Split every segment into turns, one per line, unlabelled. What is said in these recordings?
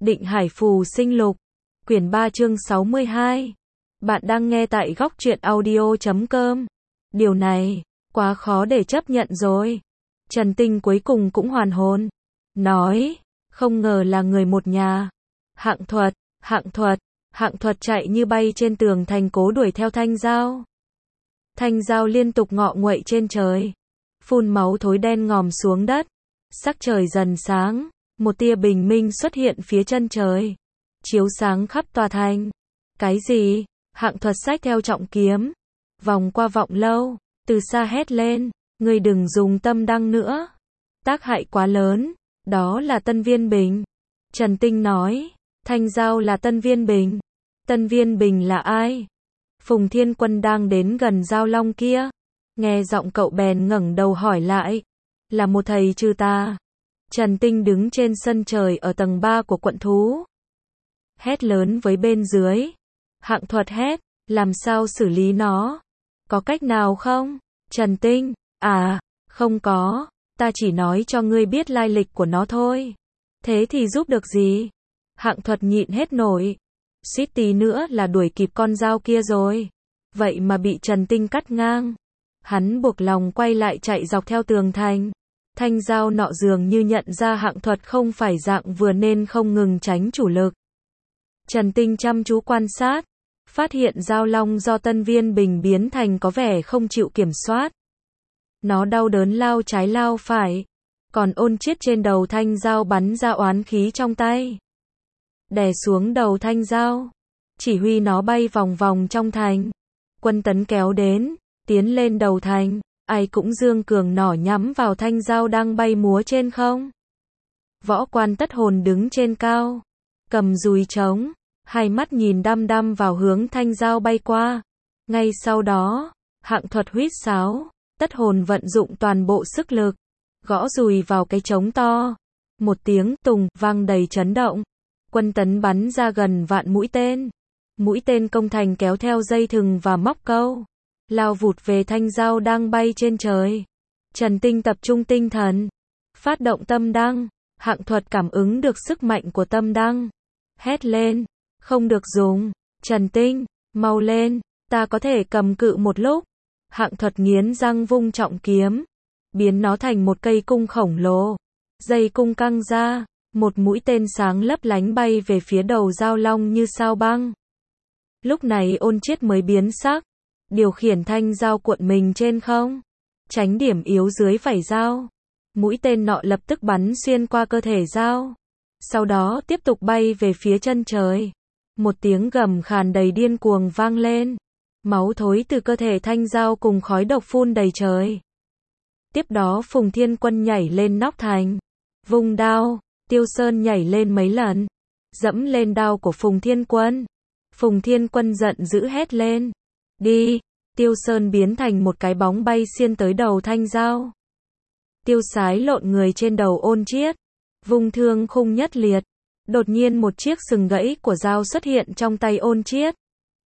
Định Hải Phù Sinh Lục, quyển 3 chương 62. Bạn đang nghe tại góc truyện audio.com. Điều này, quá khó để chấp nhận rồi. Trần Tinh cuối cùng cũng hoàn hồn. Nói, không ngờ là người một nhà. Hạng Thuật chạy như bay trên tường thành cố đuổi theo Thanh Giao. Thanh Giao liên tục ngọ nguậy trên trời. Phun máu thối đen ngòm xuống đất. Sắc trời dần sáng. Một tia bình minh xuất hiện phía chân trời, chiếu sáng khắp tòa thành. Cái gì? Hạng Thuật xách theo trọng kiếm, vòng qua vọng lâu, từ xa hét lên, ngươi đừng dùng tâm đăng nữa. Tác hại quá lớn, đó là Tân Viên Bình. Trần Tinh nói, Thanh Giao là Tân Viên Bình. Tân Viên Bình là ai? Phùng Thiên Quân đang đến gần Giao Long kia. Nghe giọng cậu bèn ngẩng đầu hỏi lại, là một thầy trừ tà. Trần Tinh đứng trên sân trời ở tầng 3 của quận thú. Hét lớn với bên dưới. Hạng Thuật hét, làm sao xử lý nó? Có cách nào không? Trần Tinh, không có, ta chỉ nói cho ngươi biết lai lịch của nó thôi. Thế thì giúp được gì? Hạng Thuật nhịn hết nổi. Suýt tí nữa là đuổi kịp con dao kia rồi. Vậy mà bị Trần Tinh cắt ngang. Hắn buộc lòng quay lại chạy dọc theo tường thành. Thanh Giao nọ dường như nhận ra Hạng Thuật không phải dạng vừa nên không ngừng tránh chủ lực. Trần Tinh chăm chú quan sát, phát hiện Giao Long do Tân Viên Bình biến thành có vẻ không chịu kiểm soát. Nó đau đớn lao trái lao phải, còn Ôn Chiết trên đầu Thanh Giao bắn ra oán khí trong tay. Đè xuống đầu Thanh Giao, chỉ huy nó bay vòng vòng trong thành. Quân tấn kéo đến, tiến lên đầu thành. Ai cũng dương cường nỏ nhắm vào Thanh Giao đang bay múa trên không. Võ Quan Tất Hồn đứng trên cao, cầm dùi trống, hai mắt nhìn đăm đăm vào hướng Thanh Giao bay qua. Ngay sau đó, Hạng Thuật huýt sáo, Tất Hồn vận dụng toàn bộ sức lực, gõ dùi vào cái trống to. Một tiếng tùng vang đầy chấn động. Quân tấn bắn ra gần vạn mũi tên. Mũi tên công thành kéo theo dây thừng và móc câu, lao vụt về Thanh Giao đang bay trên trời. Trần Tinh tập trung tinh thần, phát động tâm đăng. Hạng Thuật cảm ứng được sức mạnh của tâm đăng, hét lên, không được dùng. Trần Tinh, mau lên, ta có thể cầm cự một lúc. Hạng Thuật nghiến răng vung trọng kiếm, biến nó thành một cây cung khổng lồ. Dây cung căng ra, một mũi tên sáng lấp lánh bay về phía đầu Giao Long như sao băng. Lúc này Ôn Chiết mới biến sắc, điều khiển Thanh Giao cuộn mình trên không, tránh điểm yếu dưới vảy dao. Mũi tên nọ lập tức bắn xuyên qua cơ thể dao, sau đó tiếp tục bay về phía chân trời. Một tiếng gầm khàn đầy điên cuồng vang lên, máu thối từ cơ thể Thanh Giao cùng khói độc phun đầy trời. Tiếp đó Phùng Thiên Quân nhảy lên nóc thành, vung đao. Tiêu Sơn nhảy lên mấy lần, dẫm lên đao của Phùng Thiên Quân. Phùng Thiên Quân giận dữ hét lên, đi. Tiêu Sơn biến thành một cái bóng bay xiên tới đầu Thanh Giao. Tiêu Sái lộn người trên đầu Ôn Chiết, vung thương khung nhất liệt. Đột nhiên một chiếc sừng gãy của dao xuất hiện trong tay Ôn Chiết.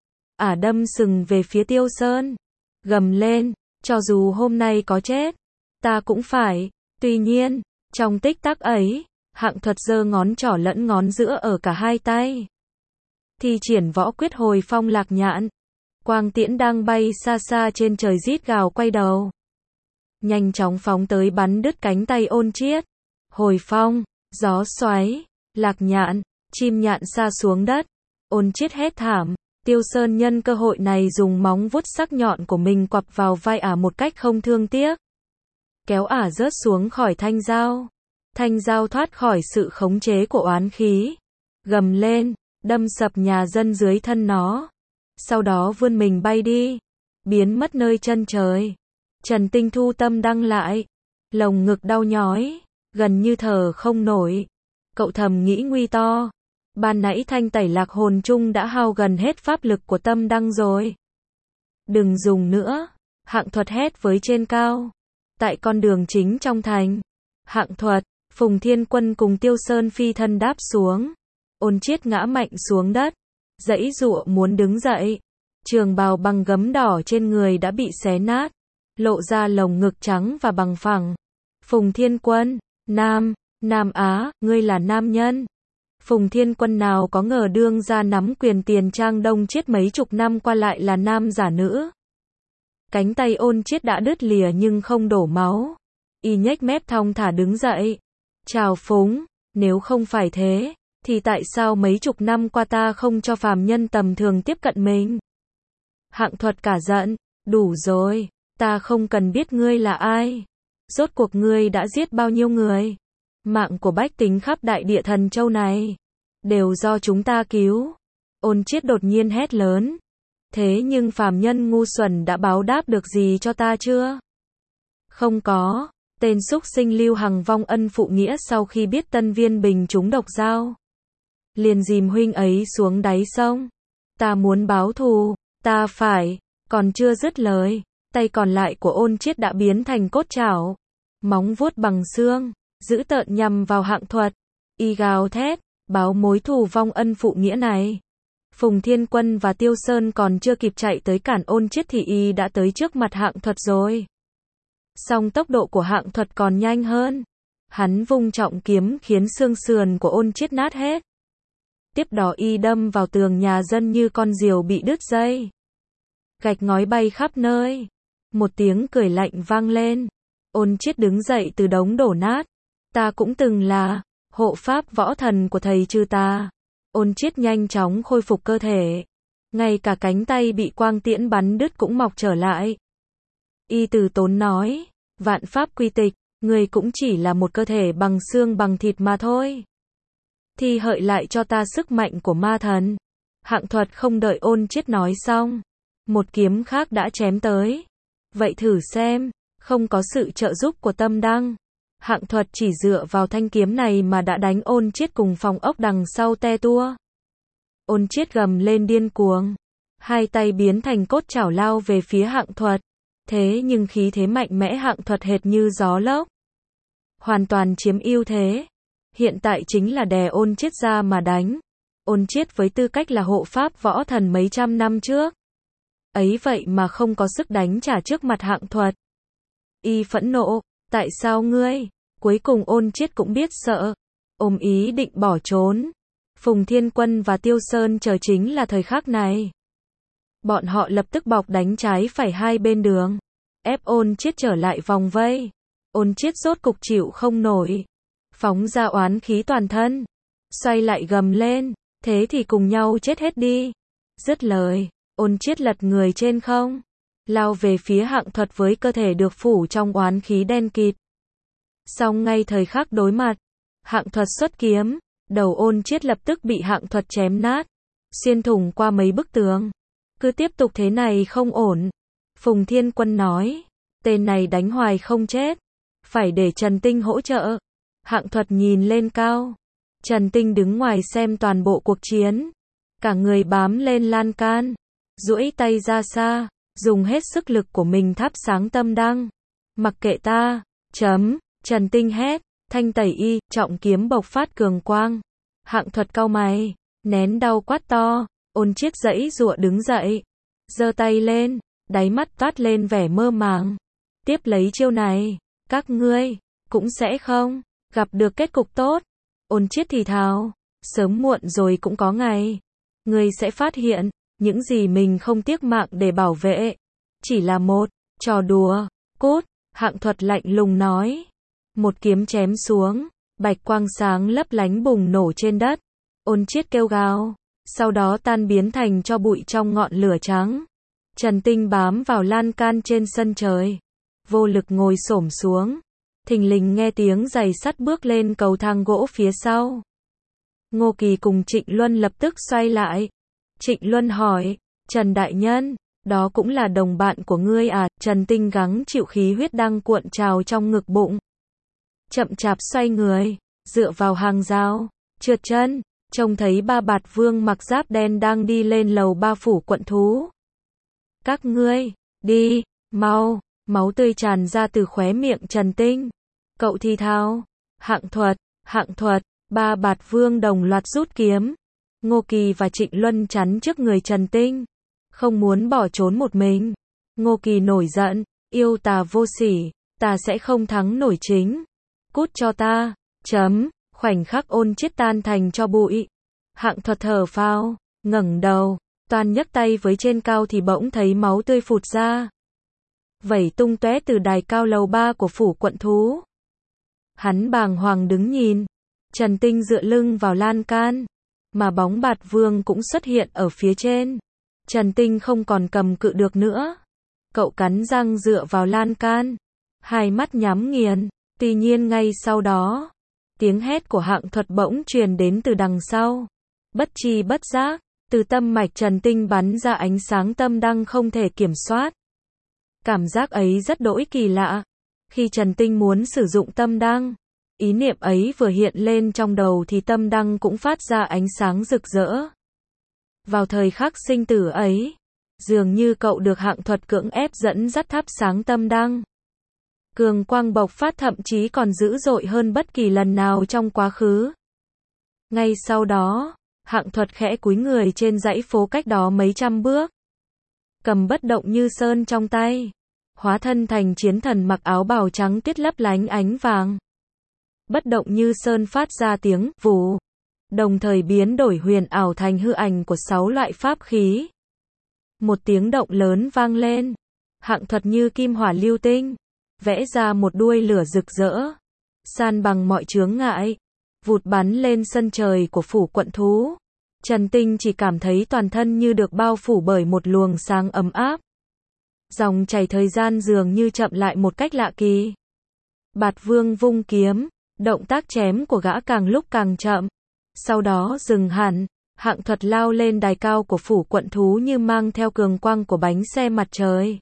Đâm sừng về phía Tiêu Sơn, gầm lên, cho dù hôm nay có chết, ta cũng phải. Tuy nhiên, trong tích tắc ấy, Hạng Thuật giơ ngón trỏ lẫn ngón giữa ở cả hai tay, thi triển võ quyết Hồi Phong Lạc Nhạn. Quang tiễn đang bay xa xa trên trời rít gào quay đầu, nhanh chóng phóng tới bắn đứt cánh tay Ôn Chiết. Hồi Phong, gió xoáy, Lạc Nhạn, chim nhạn sa xuống đất. Ôn Chiết hét thảm. Tiêu Sơn nhân cơ hội này dùng móng vuốt sắc nhọn của mình quặp vào vai một cách không thương tiếc, kéo rớt xuống khỏi Thanh Giao. Thanh Giao thoát khỏi sự khống chế của oán khí, gầm lên, đâm sập nhà dân dưới thân nó. Sau đó vươn mình bay đi, biến mất nơi chân trời. Trần Tinh thu tâm đăng lại, lồng ngực đau nhói, gần như thở không nổi. Cậu thầm nghĩ nguy to, ban nãy thanh tẩy lạc hồn chung đã hao gần hết pháp lực của tâm đăng rồi. Đừng dùng nữa, Hạng Thuật hét với trên cao. Tại con đường chính trong thành, Hạng Thuật, Phùng Thiên Quân cùng Tiêu Sơn phi thân đáp xuống. Ôn Chiết ngã mạnh xuống đất, giãy giụa muốn đứng dậy. Trường bào bằng gấm đỏ trên người đã bị xé nát, lộ ra lồng ngực trắng và bằng phẳng. Phùng Thiên Quân, Nam Á, ngươi là nam nhân. Phùng Thiên Quân nào có ngờ đương gia nắm quyền tiền trang Đông Chiết mấy chục năm qua lại là nam giả nữ. Cánh tay Ôn Chiết đã đứt lìa nhưng không đổ máu. Y nhếch mép thong thả đứng dậy. Chào phúng, nếu không phải thế, thì tại sao mấy chục năm qua ta không cho phàm nhân tầm thường tiếp cận mình? Hạng Thuật cả giận, đủ rồi, ta không cần biết ngươi là ai. Rốt cuộc ngươi đã giết bao nhiêu người? Mạng của bách tính khắp đại địa Thần Châu này, đều do chúng ta cứu. Ôn Chiết đột nhiên hét lớn. Thế nhưng phàm nhân ngu xuẩn đã báo đáp được gì cho ta chưa? Không có. Tên xúc sinh Lưu Hằng vong ân phụ nghĩa sau khi biết Tân Viên Bình trúng độc dao, liền dìm huynh ấy xuống đáy sông. Ta muốn báo thù, ta phải, còn chưa dứt lời, tay còn lại của Ôn Chiết đã biến thành cốt chảo, móng vuốt bằng xương, dữ tợn nhằm vào Hạng Thuật. Y gào thét, báo mối thù vong ân phụ nghĩa này. Phùng Thiên Quân và Tiêu Sơn còn chưa kịp chạy tới cản Ôn Chiết thì y đã tới trước mặt Hạng Thuật rồi. Song tốc độ của Hạng Thuật còn nhanh hơn. Hắn vung trọng kiếm khiến xương sườn của Ôn Chiết nát hết. Tiếp đó y đâm vào tường nhà dân như con diều bị đứt dây. Gạch ngói bay khắp nơi. Một tiếng cười lạnh vang lên. Ôn Chiết đứng dậy từ đống đổ nát. Ta cũng từng là hộ pháp võ thần của thầy Trừ Tà. Ôn Chiết nhanh chóng khôi phục cơ thể. Ngay cả cánh tay bị quang tiễn bắn đứt cũng mọc trở lại. Y từ tốn nói, vạn pháp quy tịch, người cũng chỉ là một cơ thể bằng xương bằng thịt mà thôi. Thì hợi lại cho ta sức mạnh của ma thần. Hạng Thuật không đợi Ôn Chiết nói xong, một kiếm khác đã chém tới. Vậy thử xem, không có sự trợ giúp của Tâm Đăng, Hạng Thuật chỉ dựa vào thanh kiếm này mà đã đánh Ôn Chiết cùng phòng ốc đằng sau te tua. Ôn Chiết gầm lên điên cuồng, hai tay biến thành cốt chảo lao về phía Hạng Thuật. Thế nhưng khí thế mạnh mẽ Hạng Thuật hệt như gió lốc, hoàn toàn chiếm ưu thế. Hiện tại chính là đè Ôn Chiết ra mà đánh. Ôn Chiết với tư cách là hộ pháp võ thần mấy trăm năm trước, ấy vậy mà không có sức đánh trả trước mặt Hạng Thuật. Y phẫn nộ, tại sao ngươi? Cuối cùng Ôn Chiết cũng biết sợ, ôm ý định bỏ trốn. Phùng Thiên Quân và Tiêu Sơn chờ chính là thời khắc này. Bọn họ lập tức bọc đánh trái phải hai bên đường, ép Ôn Chiết trở lại vòng vây. Ôn Chiết rốt cục chịu không nổi, phóng ra oán khí toàn thân, xoay lại gầm lên, thế thì cùng nhau chết hết đi. Dứt lời, Ôn Chiết lật người trên không, lao về phía Hạng Thuật với cơ thể được phủ trong oán khí đen kịt. Song ngay thời khắc đối mặt, Hạng Thuật xuất kiếm, đầu Ôn Chiết lập tức bị Hạng Thuật chém nát, xuyên thủng qua mấy bức tường. Cứ tiếp tục thế này không ổn. Phùng Thiên Quân nói, tên này đánh hoài không chết, phải để Trần Tinh hỗ trợ. Hạng Thuật nhìn lên cao, Trần Tinh đứng ngoài xem toàn bộ cuộc chiến, cả người bám lên lan can, duỗi tay ra xa, dùng hết sức lực của mình thắp sáng Tâm Đăng. Mặc kệ ta, Trần Tinh hét, thanh tẩy y, trọng kiếm bộc phát cường quang. Hạng Thuật cau mày, nén đau quát to. Ôn Chiết giãy giụa đứng dậy, giơ tay lên, đáy mắt toát lên vẻ mơ màng. Tiếp lấy chiêu này, các ngươi cũng sẽ không gặp được kết cục tốt. Ôn Chiết thì thào, sớm muộn rồi cũng có ngày, ngươi sẽ phát hiện, những gì mình không tiếc mạng để bảo vệ, chỉ là một trò đùa. Cút, Hạng Thuật lạnh lùng nói. Một kiếm chém xuống, bạch quang sáng lấp lánh bùng nổ trên đất. Ôn Chiết kêu gào, sau đó tan biến thành tro bụi trong ngọn lửa trắng. Trần Tinh bám vào lan can trên sân trời, vô lực ngồi xổm xuống. Thình lình nghe tiếng giày sắt bước lên cầu thang gỗ phía sau. Ngô Kỳ cùng Trịnh Luân lập tức xoay lại. Trịnh Luân hỏi, Trần Đại Nhân, đó cũng là đồng bạn của ngươi à? Trần Tinh gắng chịu khí huyết đang cuộn trào trong ngực bụng, chậm chạp xoay người, dựa vào hàng rào, trượt chân, trông thấy ba bạt vương mặc giáp đen đang đi lên lầu ba phủ quận thú. Các ngươi, đi, mau, máu tươi tràn ra từ khóe miệng Trần Tinh. Cậu thì thào, Hạng Thuật, ba bạt vương đồng loạt rút kiếm. Ngô Kỳ và Trịnh Luân chắn trước người Trần Tinh, không muốn bỏ trốn một mình. Ngô Kỳ nổi giận, yêu tà vô sỉ, ta sẽ không thắng nổi chính. Cút cho ta, Khoảnh khắc ôn chiết tan thành cho bụi. Hạng Thuật thở phào, ngẩng đầu, toan nhấc tay với trên cao thì bỗng thấy máu tươi phụt ra. Vẩy tung tóe từ đài cao lầu 3 của phủ quận thú. Hắn bàng hoàng đứng nhìn. Trần Tinh dựa lưng vào lan can. Mà bóng Bạt Vương cũng xuất hiện ở phía trên. Trần Tinh không còn cầm cự được nữa. Cậu cắn răng dựa vào lan can. Hai mắt nhắm nghiền. Tuy nhiên ngay sau đó, tiếng hét của Hạng Thuật bỗng truyền đến từ đằng sau. Bất tri bất giác, từ tâm mạch Trần Tinh bắn ra ánh sáng tâm đăng không thể kiểm soát. Cảm giác ấy rất đỗi kỳ lạ. Khi Trần Tinh muốn sử dụng tâm đăng, ý niệm ấy vừa hiện lên trong đầu thì tâm đăng cũng phát ra ánh sáng rực rỡ. Vào thời khắc sinh tử ấy, dường như cậu được Hạng Thuật cưỡng ép dẫn dắt thắp sáng tâm đăng. Cường quang bộc phát thậm chí còn dữ dội hơn bất kỳ lần nào trong quá khứ. Ngay sau đó, Hạng Thuật khẽ cúi người trên dãy phố cách đó mấy trăm bước. Cầm Bất Động Như Sơn trong tay. Hóa thân thành chiến thần mặc áo bào trắng tiết lấp lánh ánh vàng. Bất Động Như Sơn phát ra tiếng vù. Đồng thời biến đổi huyền ảo thành hư ảnh của 6 loại pháp khí. Một tiếng động lớn vang lên. Hạng Thuật như kim hỏa lưu tinh. Vẽ ra một đuôi lửa rực rỡ. San bằng mọi chướng ngại. Vụt bắn lên sân trời của phủ quận thú. Trần Tinh chỉ cảm thấy toàn thân như được bao phủ bởi một luồng sáng ấm áp. Dòng chảy thời gian dường như chậm lại một cách lạ kỳ. Bạt Vương vung kiếm, động tác chém của gã càng lúc càng chậm. Sau đó dừng hẳn, Hạng Thuật lao lên đài cao của phủ quận thú như mang theo cường quang của bánh xe mặt trời.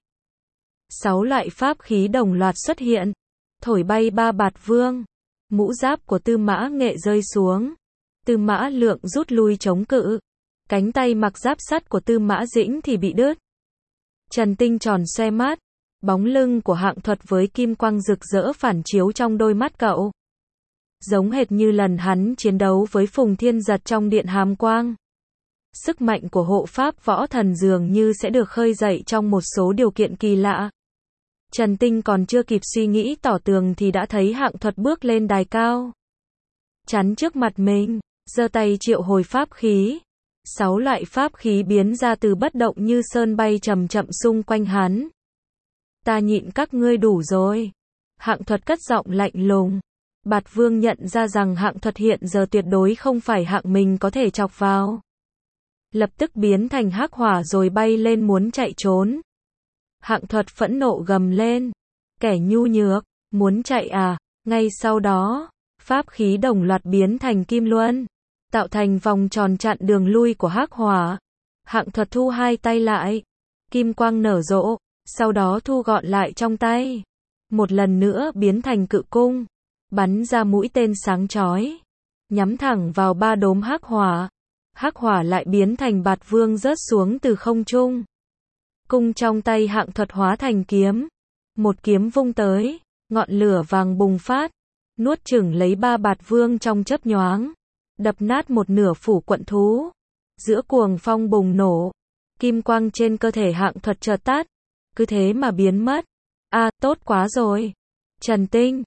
6 loại pháp khí đồng loạt xuất hiện, thổi bay ba Bạt Vương. Mũ giáp của Tư Mã Nghệ rơi xuống. Tư Mã Lượng rút lui chống cự. Cánh tay mặc giáp sắt của Tư Mã Dĩnh thì bị đứt. Trần Tinh tròn xoe mắt. Bóng lưng của Hạng Thuật với kim quang rực rỡ phản chiếu trong đôi mắt cậu. Giống hệt như lần hắn chiến đấu với Phùng Thiên Giật trong Điện Hàm Quang. Sức mạnh của hộ pháp võ thần dường như sẽ được khơi dậy trong một số điều kiện kỳ lạ. Trần Tinh còn chưa kịp suy nghĩ tỏ tường thì đã thấy Hạng Thuật bước lên đài cao. Chắn trước mặt mình, giơ tay triệu hồi pháp khí. 6 loại pháp khí biến ra từ Bất Động Như Sơn bay chậm chậm xung quanh hắn. Ta nhịn các ngươi đủ rồi. Hạng Thuật cất giọng lạnh lùng. Bạt Vương nhận ra rằng Hạng Thuật hiện giờ tuyệt đối không phải hạng mình có thể chọc vào. Lập tức biến thành hắc hỏa rồi bay lên muốn chạy trốn. Hạng Thuật phẫn nộ gầm lên. Kẻ nhu nhược, muốn chạy à? Ngay sau đó, pháp khí đồng loạt biến thành kim luân, tạo thành vòng tròn chặn đường lui của hắc hỏa. Hạng Thuật thu hai tay lại, kim quang nở rộ, sau đó thu gọn lại trong tay. Một lần nữa biến thành cự cung, bắn ra mũi tên sáng chói, nhắm thẳng vào ba đốm hắc hỏa. Hắc hỏa lại biến thành Bạt Vương rớt xuống từ không trung. Cung trong tay Hạng Thuật hóa thành kiếm. Một kiếm vung tới, ngọn lửa vàng bùng phát, nuốt chửng lấy ba Bạt Vương trong chớp nhoáng, đập nát một nửa phủ quận thú. Giữa cuồng phong bùng nổ, kim quang trên cơ thể Hạng Thuật chợt tắt, cứ thế mà biến mất. À, tốt quá rồi. Trần Tinh,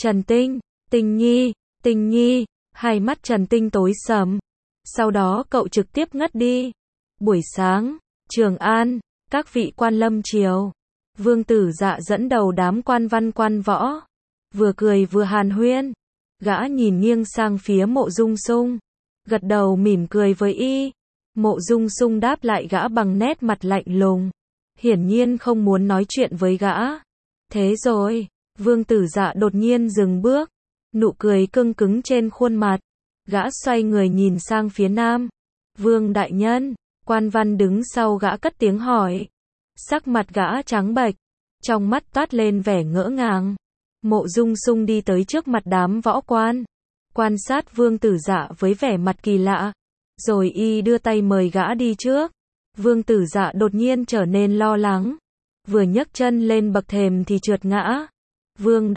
Tinh Nhi, hai mắt Trần Tinh tối sầm. Sau đó cậu trực tiếp ngất đi. Buổi sáng, Trường An, các vị quan lâm triều. Vương Tử Dạ dẫn đầu đám quan văn quan võ. Vừa cười vừa hàn huyên. Gã nhìn nghiêng sang phía Mộ Dung Sung. Gật đầu mỉm cười với y. Mộ Dung Sung đáp lại gã bằng nét mặt lạnh lùng. Hiển nhiên không muốn nói chuyện với gã. Thế rồi, Vương Tử Dạ đột nhiên dừng bước. Nụ cười cưng cứng trên khuôn mặt. Gã xoay người nhìn sang phía nam. Vương đại nhân, quan văn đứng sau gã cất tiếng hỏi. Sắc mặt gã trắng bệch, trong mắt toát lên vẻ ngỡ ngàng. Mộ Dung Sung đi tới trước mặt đám võ quan, quan sát Vương Tử Dạ với vẻ mặt kỳ lạ, rồi y đưa tay mời gã đi trước. Vương Tử Dạ đột nhiên trở nên lo lắng, vừa nhấc chân lên bậc thềm thì trượt ngã. Vương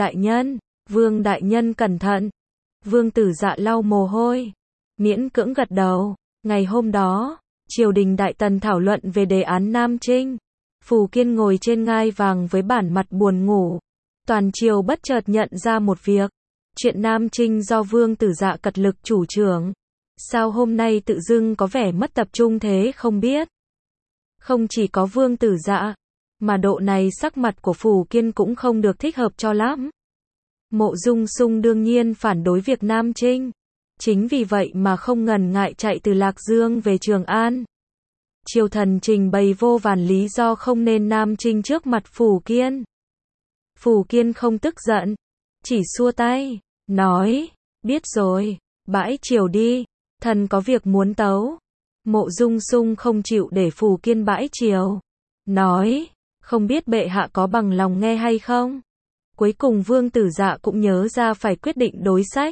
đại nhân cẩn thận. Vương Tử Dạ lau mồ hôi, miễn cưỡng gật đầu. Ngày hôm đó, triều đình Đại Tần thảo luận về đề án Nam Trinh. Phù Kiên ngồi trên ngai vàng với bản mặt buồn ngủ. Toàn triều bất chợt nhận ra một việc. Chuyện Nam Trinh do Vương Tử Dạ cật lực chủ trưởng. Sao hôm nay tự dưng có vẻ mất tập trung thế không biết. Không chỉ có Vương Tử Dạ, mà độ này sắc mặt của Phù Kiên cũng không được thích hợp cho lắm. Mộ Dung Sung đương nhiên phản đối việc Nam Trinh. Chính vì vậy mà không ngần ngại chạy từ Lạc Dương về Trường An. Triều thần trình bày vô vàn lý do không nên Nam Trinh trước mặt Phù Kiên. Phù Kiên không tức giận, chỉ xua tay, nói, biết rồi, bãi triều đi, thần có việc muốn tấu. Mộ Dung Sung không chịu để Phù Kiên bãi triều, nói, không biết bệ hạ có bằng lòng nghe hay không. Cuối cùng Vương Tử Dạ cũng nhớ ra phải quyết định đối sách.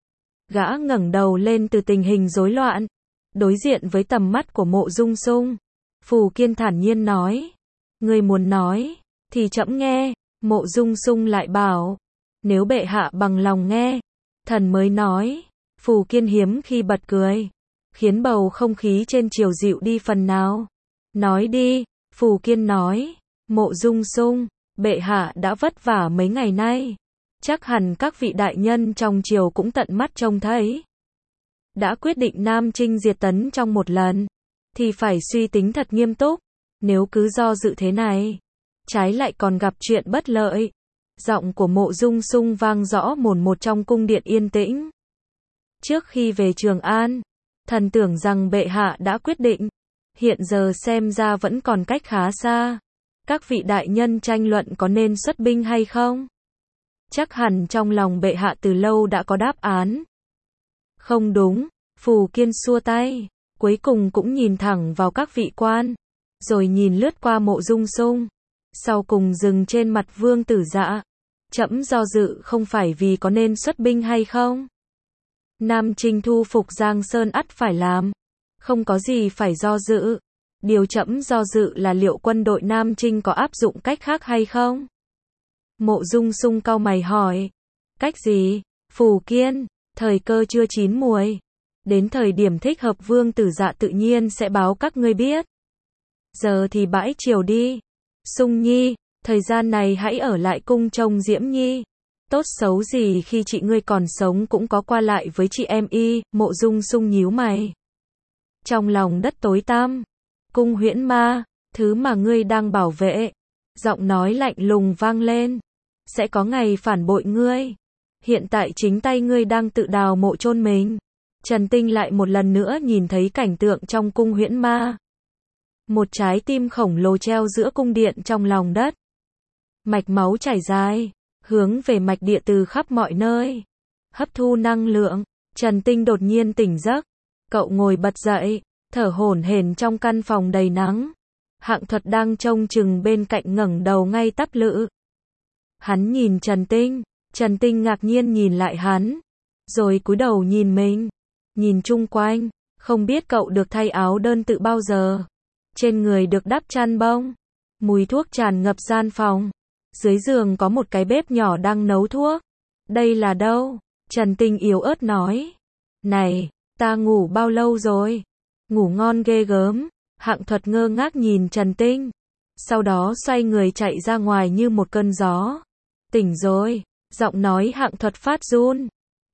Gã ngẩng đầu lên từ tình hình rối loạn, đối diện với tầm mắt của Mộ Dung Sung. Phù Kiên thản nhiên nói, ngươi muốn nói, thì trẫm nghe. Mộ Dung Sung lại bảo, nếu bệ hạ bằng lòng nghe, thần mới nói. Phù Kiên hiếm khi bật cười, khiến bầu không khí trên triều dịu đi phần nào. Nói đi, Phù Kiên nói. Mộ Dung Sung, bệ hạ đã vất vả mấy ngày nay, chắc hẳn các vị đại nhân trong triều cũng tận mắt trông thấy. Đã quyết định Nam Trinh diệt tấn trong một lần, thì phải suy tính thật nghiêm túc. Nếu cứ do dự thế này, trái lại còn gặp chuyện bất lợi. Giọng của Mộ Dung Sung vang rõ mồn một trong cung điện yên tĩnh. Trước khi về Trường An, thần tưởng rằng bệ hạ đã quyết định. Hiện giờ xem ra vẫn còn cách khá xa. Các vị đại nhân tranh luận có nên xuất binh hay không? Chắc hẳn trong lòng bệ hạ từ lâu đã có đáp án. Không đúng, Phù Kiên xua tay, cuối cùng cũng nhìn thẳng vào các vị quan, rồi nhìn lướt qua Mộ Dung Sung, sau cùng dừng trên mặt Vương Tử Dạ. Trẫm do dự không phải vì có nên xuất binh hay không. Nam Trinh thu phục Giang Sơn ắt phải làm, không có gì phải do dự. Điều trẫm do dự là liệu quân đội Nam Trinh có áp dụng cách khác hay không? Mộ Dung Sung cau mày hỏi. Cách gì? Phù Kiên, thời cơ chưa chín muồi. Đến thời điểm thích hợp Vương Tử Dạ tự nhiên sẽ báo các ngươi biết. Giờ thì bãi triều đi. Sung Nhi, thời gian này hãy ở lại cung trông Diễm Nhi. Tốt xấu gì khi chị ngươi còn sống cũng có qua lại với chị em y. Mộ Dung Sung nhíu mày. Trong lòng đất tối tăm, cung Huyễn Ma, thứ mà ngươi đang bảo vệ. Giọng nói lạnh lùng vang lên. Sẽ có ngày phản bội ngươi. Hiện tại chính tay ngươi đang tự đào mộ chôn mình. Trần Tinh lại một lần nữa nhìn thấy cảnh tượng trong cung Huyễn Ma. Một trái tim khổng lồ treo giữa cung điện trong lòng đất. Mạch máu chảy dài, hướng về mạch địa từ khắp mọi nơi. Hấp thu năng lượng, Trần Tinh đột nhiên tỉnh giấc. Cậu ngồi bật dậy, thở hổn hển trong căn phòng đầy nắng. Hạng Thuật đang trông chừng bên cạnh ngẩng đầu ngay tắp lự. Hắn nhìn Trần Tinh, Trần Tinh ngạc nhiên nhìn lại hắn, rồi cúi đầu nhìn mình, nhìn chung quanh, không biết cậu được thay áo đơn từ bao giờ. Trên người được đắp chăn bông, mùi thuốc tràn ngập gian phòng. Dưới giường có một cái bếp nhỏ đang nấu thuốc. Đây là đâu? Trần Tinh yếu ớt nói. Này, ta ngủ bao lâu rồi? Ngủ ngon ghê gớm. Hạng Thuật ngơ ngác nhìn Trần Tinh, sau đó xoay người chạy ra ngoài như một cơn gió. Tỉnh rồi, giọng nói Hạng Thuật phát run.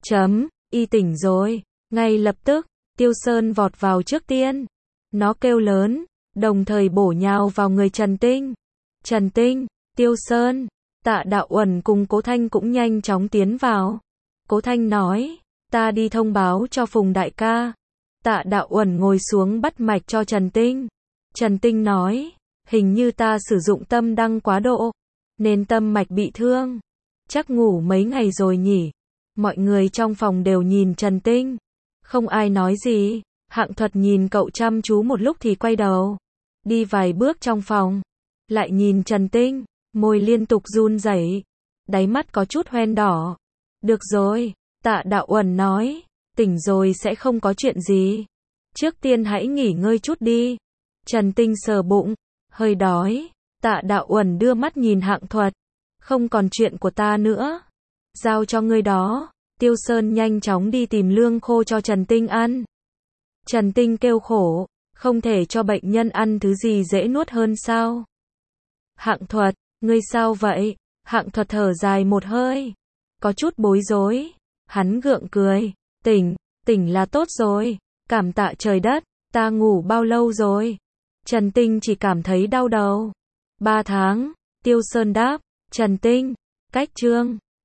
Y tỉnh rồi. Ngay lập tức, Tiêu Sơn vọt vào trước tiên. Nó kêu lớn, đồng thời bổ nhào vào người Trần Tinh. Trần Tinh, Tiêu Sơn, Tạ Đạo Uẩn cùng Cố Thanh cũng nhanh chóng tiến vào. Cố Thanh nói, ta đi thông báo cho Phùng đại ca. Tạ Đạo Uẩn ngồi xuống bắt mạch cho Trần Tinh. Trần Tinh nói, hình như ta sử dụng tâm đăng quá độ, nên tâm mạch bị thương. Chắc ngủ mấy ngày rồi nhỉ. Mọi người trong phòng đều nhìn Trần Tinh. Không ai nói gì. Hạng Thuật nhìn cậu chăm chú một lúc thì quay đầu. Đi vài bước trong phòng. Lại nhìn Trần Tinh. Môi liên tục run rẩy. Đáy mắt có chút hoen đỏ. Được rồi. Tạ Đạo Uẩn nói. Tỉnh rồi sẽ không có chuyện gì. Trước tiên hãy nghỉ ngơi chút đi. Trần Tinh sờ bụng. Hơi đói. Tạ Đạo Uẩn đưa mắt nhìn Hạng Thuật. Không còn chuyện của ta nữa. Giao cho ngươi đó. Tiêu Sơn nhanh chóng đi tìm lương khô cho Trần Tinh ăn. Trần Tinh kêu khổ. Không thể cho bệnh nhân ăn thứ gì dễ nuốt hơn sao? Hạng Thuật, ngươi sao vậy? Hạng Thuật thở dài một hơi. Có chút bối rối. Hắn gượng cười. Tỉnh là tốt rồi. Cảm tạ trời đất. Ta ngủ bao lâu rồi? Trần Tinh chỉ cảm thấy đau đầu. 3 tháng. Tiêu Sơn đáp. Trần Tinh. Cách chương